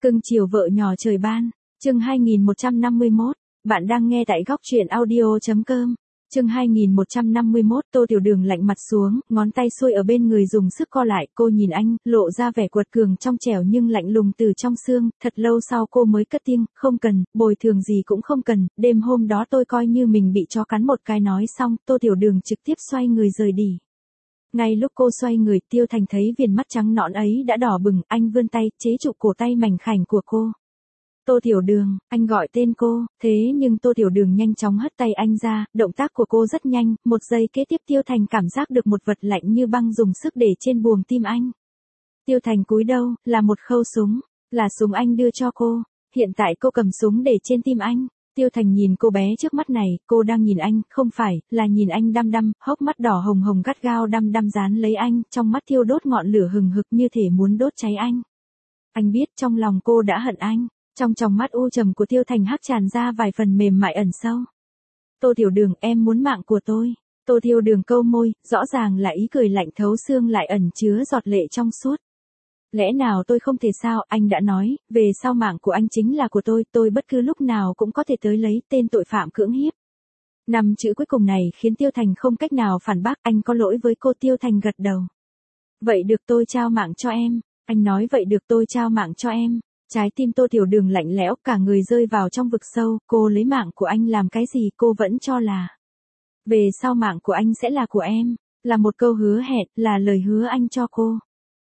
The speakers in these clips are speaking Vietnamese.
Cưng chiều vợ nhỏ trời ban, chương 2151, bạn đang nghe tại góc truyện audio.com. Chương 2151, Tô Tiểu Đường lạnh mặt xuống, ngón tay xuôi ở bên người dùng sức co lại, cô nhìn anh, lộ ra vẻ quật cường trong trẻo nhưng lạnh lùng từ trong xương, thật lâu sau cô mới cất tiếng, không cần, bồi thường gì cũng không cần, đêm hôm đó tôi coi như mình bị chó cắn một cái. Nói xong, Tô Tiểu Đường trực tiếp xoay người rời đi. Ngay lúc cô xoay người, Tiêu Thành thấy viền mắt trắng nõn ấy đã đỏ bừng, anh vươn tay, chế trụ cổ tay mảnh khảnh của cô. Tô Tiểu Đường, anh gọi tên cô, thế nhưng Tô Tiểu Đường nhanh chóng hất tay anh ra, động tác của cô rất nhanh, một giây kế tiếp Tiêu Thành cảm giác được một vật lạnh như băng dùng sức để trên buồng tim anh. Tiêu Thành cúi đầu, là một khẩu súng, là súng anh đưa cho cô, hiện tại cô cầm súng để trên tim anh. Tiêu Thành nhìn cô bé trước mắt này, cô đang nhìn anh, không phải, là nhìn anh đăm đăm, hốc mắt đỏ hồng hồng gắt gao đăm đăm dán lấy anh, trong mắt thiêu đốt ngọn lửa hừng hực như thể muốn đốt cháy anh. Anh biết trong lòng cô đã hận anh, trong tròng mắt u trầm của Tiêu Thành hắc tràn ra vài phần mềm mại ẩn sâu. Tô Tiểu Đường, em muốn mạng của tôi. Tô Tiểu Đường câu môi, rõ ràng là ý cười lạnh thấu xương lại ẩn chứa giọt lệ trong suốt. Lẽ nào tôi không thể sao, anh đã nói, về sau mạng của anh chính là của tôi bất cứ lúc nào cũng có thể tới lấy, tên tội phạm cưỡng hiếp. 5 chữ cuối cùng này khiến Tiêu Thành không cách nào phản bác, anh có lỗi với cô. Tiêu Thành gật đầu. Vậy được, tôi trao mạng cho em. Anh nói vậy được, tôi trao mạng cho em. Trái tim Tô Tiểu Đường lạnh lẽo, cả người rơi vào trong vực sâu, cô lấy mạng của anh làm cái gì? Cô vẫn cho là về sau mạng của anh sẽ là của em, là một câu hứa hẹn, là lời hứa anh cho cô.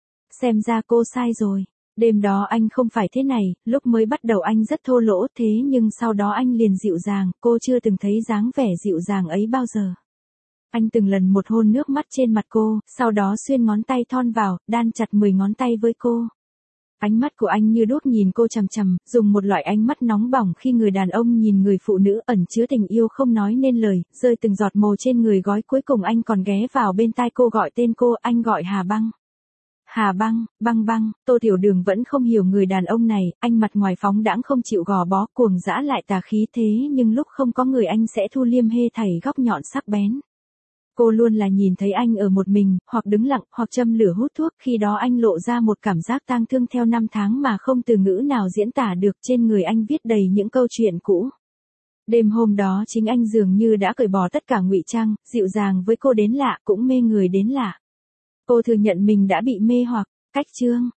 Xem ra cô sai rồi. Đêm đó anh không phải thế này, lúc mới bắt đầu anh rất thô lỗ, thế nhưng sau đó anh liền dịu dàng, cô chưa từng thấy dáng vẻ dịu dàng ấy bao giờ. Anh từng lần một hôn nước mắt trên mặt cô, sau đó xuyên ngón tay thon vào, đan chặt 10 ngón tay với cô. Ánh mắt của anh như đuốc nhìn cô chằm chằm, dùng một loại ánh mắt nóng bỏng khi người đàn ông nhìn người phụ nữ, ẩn chứa tình yêu không nói nên lời, rơi từng giọt mồ trên người gói. Cuối cùng anh còn ghé vào bên tai cô gọi tên cô, anh gọi Hà Băng. Hà Băng, Băng Băng. Tô Tiểu Đường vẫn không hiểu người đàn ông này, anh mặt ngoài phóng đãng không chịu gò bó, cuồng dã lại tà khí, thế nhưng lúc không có người anh sẽ thu liêm hê thảy góc nhọn sắc bén. Cô luôn là nhìn thấy anh ở một mình, hoặc đứng lặng, hoặc châm lửa hút thuốc, khi đó anh lộ ra một cảm giác tang thương theo năm tháng mà không từ ngữ nào diễn tả được, trên người anh viết đầy những câu chuyện cũ. Đêm hôm đó chính anh dường như đã cởi bỏ tất cả ngụy trang, dịu dàng với cô đến lạ, cũng mê người đến lạ. Cô thừa nhận mình đã bị mê hoặc. Cách chương